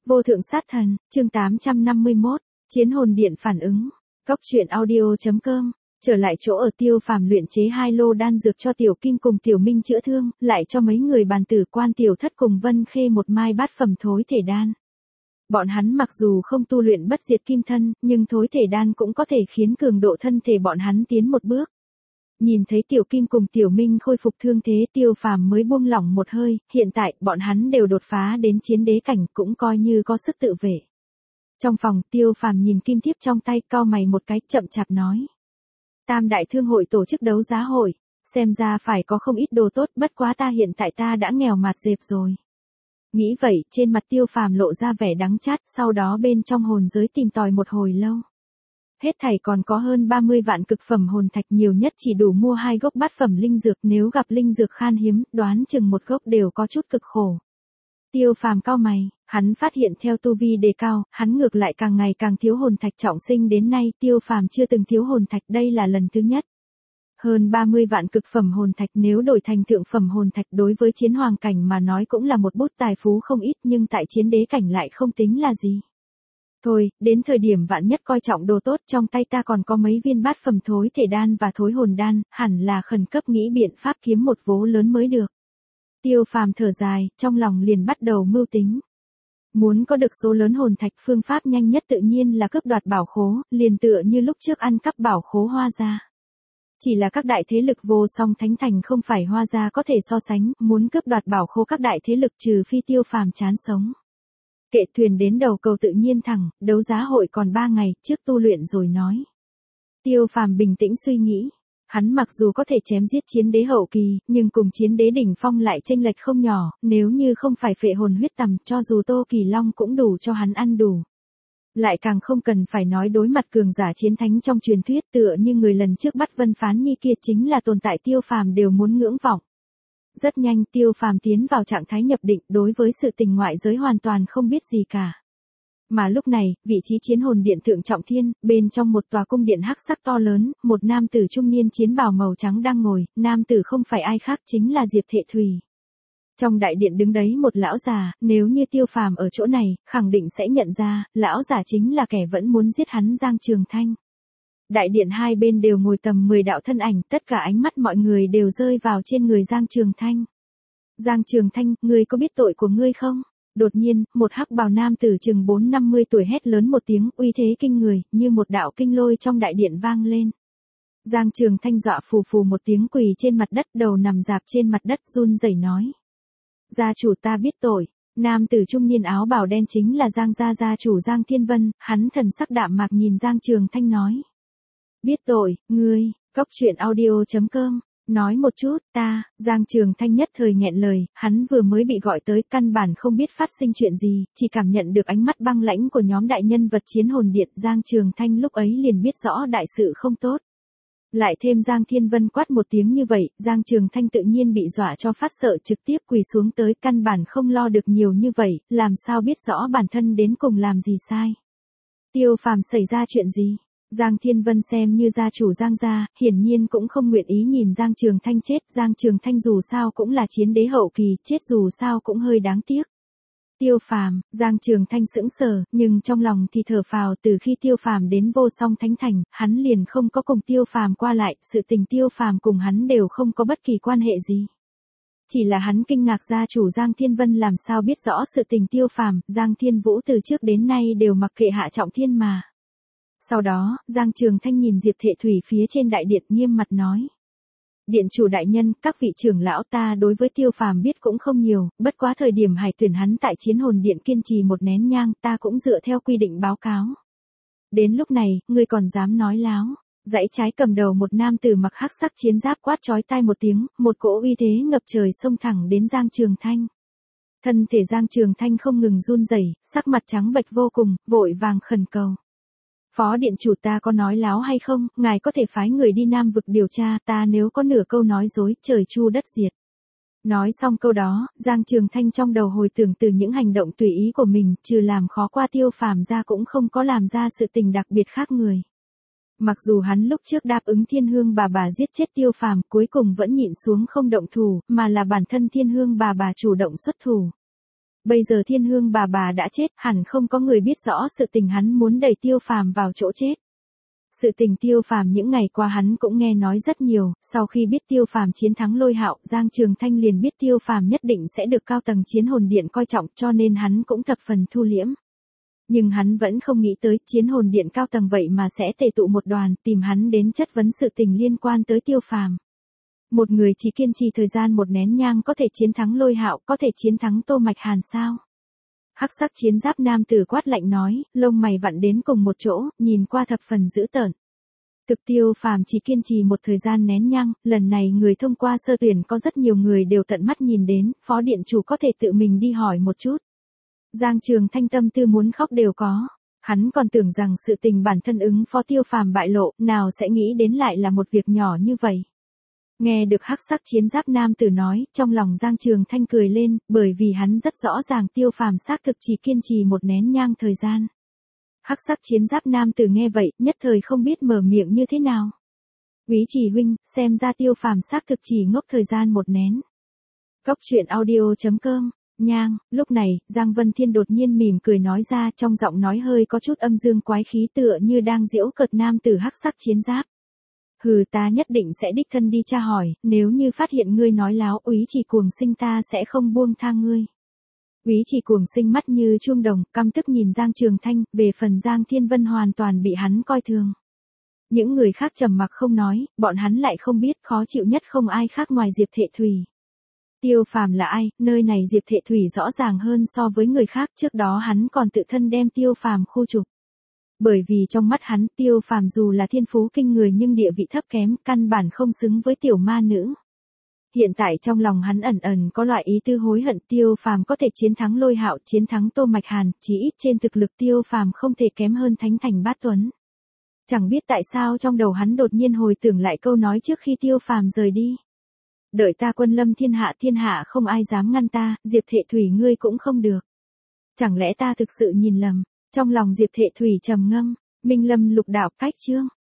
Vô thượng sát thần, chương 851, Chiến hồn điện phản ứng. Cốc truyện audio.com. Trở lại chỗ ở, Tiêu Phàm luyện chế 2 lô đan dược cho Tiểu Kim cùng Tiểu Minh chữa thương, lại cho mấy người bàn tử quan Tiểu Thất cùng Vân Khê một mai bát phẩm thối thể đan. Bọn hắn mặc dù không tu luyện bất diệt kim thân, nhưng thối thể đan cũng có thể khiến cường độ thân thể bọn hắn tiến một bước. Nhìn thấy Tiểu Kim cùng Tiểu Minh khôi phục thương thế, Tiêu Phàm mới buông lỏng một hơi, hiện tại bọn hắn đều đột phá đến chiến đế cảnh, cũng coi như có sức tự vệ. Trong phòng, Tiêu Phàm nhìn kim thiếp trong tay, cau mày một cái, chậm chạp nói: Tam đại thương hội tổ chức đấu giá hội, xem ra phải có không ít đồ tốt, bất quá hiện tại ta đã nghèo mạt dẹp rồi. Nghĩ vậy, trên mặt Tiêu Phàm lộ ra vẻ đắng chát, sau đó bên trong hồn giới tìm tòi một hồi lâu. Hết thảy còn có hơn 30 vạn cực phẩm hồn thạch, nhiều nhất chỉ đủ mua 2 gốc bát phẩm linh dược, nếu gặp linh dược khan hiếm, đoán chừng một gốc đều có chút cực khổ. Tiêu Phàm cau mày, hắn phát hiện theo tu vi đề cao, hắn ngược lại càng ngày càng thiếu hồn thạch, trọng sinh đến nay, Tiêu Phàm chưa từng thiếu hồn thạch, đây là lần thứ nhất. Hơn 30 vạn cực phẩm hồn thạch nếu đổi thành thượng phẩm hồn thạch đối với chiến hoàng cảnh mà nói cũng là một bút tài phú không ít, nhưng tại chiến đế cảnh lại không tính là gì. Thôi, đến thời điểm vạn nhất coi trọng đồ tốt, trong tay ta còn có mấy viên bát phẩm thối thể đan và thối hồn đan, hẳn là khẩn cấp nghĩ biện pháp kiếm một vố lớn mới được. Tiêu Phàm thở dài, trong lòng liền bắt đầu mưu tính. Muốn có được số lớn hồn thạch, phương pháp nhanh nhất tự nhiên là cướp đoạt bảo khố, liền tựa như lúc trước ăn cắp bảo khố Hoa Gia. Chỉ là các đại thế lực vô song thánh thành không phải Hoa Gia có thể so sánh, muốn cướp đoạt bảo khố các đại thế lực trừ phi Tiêu Phàm chán sống. Kệ thuyền đến đầu cầu tự nhiên thẳng, đấu giá hội còn 3 ngày, trước tu luyện rồi nói. Tiêu Phàm bình tĩnh suy nghĩ. Hắn mặc dù có thể chém giết chiến đế hậu kỳ, nhưng cùng chiến đế đỉnh phong lại chênh lệch không nhỏ, nếu như không phải phệ hồn huyết tầm, cho dù Tô Kỳ Long cũng đủ cho hắn ăn đủ. Lại càng không cần phải nói đối mặt cường giả chiến thánh trong truyền thuyết, tựa như người lần trước bắt Vân Phán Nhi kia, chính là tồn tại Tiêu Phàm đều muốn ngưỡng vọng. Rất nhanh Tiêu Phàm tiến vào trạng thái nhập định, đối với sự tình ngoại giới hoàn toàn không biết gì cả. Mà lúc này, vị trí chiến hồn điện thượng trọng thiên, bên trong một tòa cung điện hắc sắc to lớn, một nam tử trung niên chiến bào màu trắng đang ngồi, nam tử không phải ai khác chính là Diệp Thệ Thùy. Trong đại điện đứng đấy một lão già, nếu như Tiêu Phàm ở chỗ này, khẳng định sẽ nhận ra, lão già chính là kẻ vẫn muốn giết hắn Giang Trường Thanh. Đại điện hai bên đều ngồi tầm 10 đạo thân ảnh, tất cả ánh mắt mọi người đều rơi vào trên người Giang Trường Thanh. Giang Trường Thanh, ngươi có biết tội của ngươi không? Đột nhiên, một hắc bào nam tử chừng 4-50 tuổi hét lớn một tiếng, uy thế kinh người, như một đạo kinh lôi trong đại điện vang lên. Giang Trường Thanh dọa phù phù một tiếng quỳ trên mặt đất, đầu nằm rạp trên mặt đất run rẩy nói: Gia chủ, ta biết tội. Nam tử trung niên áo bào đen chính là Giang gia chủ Giang Thiên Vân, hắn thần sắc đạm mạc nhìn Giang Trường Thanh nói: Biết tội, ngươi. Cốc truyện audio.com. Nói một chút, Giang Trường Thanh nhất thời nghẹn lời, hắn vừa mới bị gọi tới, căn bản không biết phát sinh chuyện gì, chỉ cảm nhận được ánh mắt băng lãnh của nhóm đại nhân vật chiến hồn điện, Giang Trường Thanh lúc ấy liền biết rõ đại sự không tốt. Lại thêm Giang Thiên Vân quát một tiếng như vậy, Giang Trường Thanh tự nhiên bị dọa cho phát sợ, trực tiếp quỳ xuống tới, căn bản không lo được nhiều như vậy, làm sao biết rõ bản thân đến cùng làm gì sai. Tiêu Phàm xảy ra chuyện gì? Giang Thiên Vân xem như gia chủ Giang gia, hiển nhiên cũng không nguyện ý nhìn Giang Trường Thanh chết, Giang Trường Thanh dù sao cũng là chiến đế hậu kỳ, chết dù sao cũng hơi đáng tiếc. Tiêu Phàm, Giang Trường Thanh sững sờ, nhưng trong lòng thì thở phào, từ khi Tiêu Phàm đến Vô Song Thánh Thành, hắn liền không có cùng Tiêu Phàm qua lại, sự tình Tiêu Phàm cùng hắn đều không có bất kỳ quan hệ gì. Chỉ là hắn kinh ngạc gia chủ Giang Thiên Vân làm sao biết rõ sự tình Tiêu Phàm, Giang Thiên Vũ từ trước đến nay đều mặc kệ Hạ Trọng Thiên mà. Sau đó, Giang Trường Thanh nhìn Diệp Thệ Thùy phía trên đại điện, nghiêm mặt nói: Điện chủ đại nhân, các vị trưởng lão, ta đối với Tiêu Phàm biết cũng không nhiều, bất quá thời điểm hải tuyển hắn tại chiến hồn điện kiên trì một nén nhang, ta cũng dựa theo quy định báo cáo. Đến lúc này, ngươi còn dám nói láo? Dãy trái cầm đầu một nam tử mặc hắc sắc chiến giáp quát chói tai một tiếng, một cỗ uy thế ngập trời xông thẳng đến Giang Trường Thanh. Thân thể Giang Trường Thanh không ngừng run rẩy, sắc mặt trắng bệch vô cùng, vội vàng khẩn cầu: Phó điện chủ, ta có nói láo hay không, ngài có thể phái người đi Nam vực điều tra, ta nếu có nửa câu nói dối, trời chu đất diệt. Nói xong câu đó, Giang Trường Thanh trong đầu hồi tưởng từ những hành động tùy ý của mình, trừ làm khó qua Tiêu Phàm ra cũng không có làm ra sự tình đặc biệt khác người. Mặc dù hắn lúc trước đáp ứng Thiên Hương bà giết chết Tiêu Phàm, cuối cùng vẫn nhịn xuống không động thủ, mà là bản thân Thiên Hương bà chủ động xuất thủ. Bây giờ Thiên Hương bà đã chết, hẳn không có người biết rõ sự tình hắn muốn đẩy Tiêu Phàm vào chỗ chết. Sự tình Tiêu Phàm những ngày qua hắn cũng nghe nói rất nhiều, sau khi biết Tiêu Phàm chiến thắng Lôi Hạo, Giang Trường Thanh liền biết Tiêu Phàm nhất định sẽ được cao tầng Chiến Hồn Điện coi trọng, cho nên hắn cũng thập phần thu liễm. Nhưng hắn vẫn không nghĩ tới Chiến Hồn Điện cao tầng vậy mà sẽ tề tụ một đoàn, tìm hắn đến chất vấn sự tình liên quan tới Tiêu Phàm. Một người chỉ kiên trì thời gian một nén nhang có thể chiến thắng Lôi Hạo, có thể chiến thắng Tô Mạch Hàn sao? Hắc sắc chiến giáp nam tử quát lạnh nói, lông mày vặn đến cùng một chỗ, nhìn qua thập phần dữ tợn. Thực Tiêu Phàm chỉ kiên trì một thời gian nén nhang, lần này người thông qua sơ tuyển có rất nhiều người đều tận mắt nhìn đến, phó điện chủ có thể tự mình đi hỏi một chút. Giang Trường Thanh tâm tư muốn khóc đều có. Hắn còn tưởng rằng sự tình bản thân ứng phó Tiêu Phàm bại lộ, nào sẽ nghĩ đến lại là một việc nhỏ như vậy. Nghe được hắc sắc chiến giáp nam tử nói, trong lòng Giang Trường Thanh cười lên, bởi vì hắn rất rõ ràng Tiêu Phàm xác thực chỉ kiên trì một nén nhang thời gian. Hắc sắc chiến giáp nam tử nghe vậy, nhất thời không biết mở miệng như thế nào. Úy Chỉ huynh, xem ra Tiêu Phàm xác thực chỉ ngốc thời gian một nén. Góc truyện audio.com. Nhang, lúc này, Giang Vân Thiên đột nhiên mỉm cười nói ra, trong giọng nói hơi có chút âm dương quái khí tựa như đang giễu cợt nam tử hắc sắc chiến giáp. Hừ, ta nhất định sẽ đích thân đi tra hỏi, nếu như phát hiện ngươi nói láo, Úy Chỉ Cuồng Sinh ta sẽ không buông tha ngươi. Úy Chỉ Cuồng Sinh mắt như chuông đồng, căm tức nhìn Giang Trường Thanh, về phần Giang Thiên Vân hoàn toàn bị hắn coi thường. Những người khác trầm mặc không nói, bọn hắn lại không biết, khó chịu nhất không ai khác ngoài Diệp Thệ Thủy. Tiêu Phàm là ai, nơi này Diệp Thệ Thủy rõ ràng hơn so với người khác, trước đó hắn còn tự thân đem Tiêu Phàm khu trục. Bởi vì trong mắt hắn, Tiêu Phàm dù là thiên phú kinh người nhưng địa vị thấp kém, căn bản không xứng với tiểu ma nữ. Hiện tại trong lòng hắn ẩn ẩn có loại ý tư hối hận, Tiêu Phàm có thể chiến thắng Lôi Hạo, chiến thắng Tô Mạch Hàn, chỉ ít trên thực lực Tiêu Phàm không thể kém hơn Thánh Thành Bát Tuấn. Chẳng biết tại sao trong đầu hắn đột nhiên hồi tưởng lại câu nói trước khi Tiêu Phàm rời đi. Đợi ta quân lâm thiên hạ không ai dám ngăn ta, Diệp Thệ Thủy ngươi cũng không được. Chẳng lẽ ta thực sự nhìn lầm, trong lòng Diệp Thệ Thủy trầm ngâm, Minh Lâm lục đạo cách chương.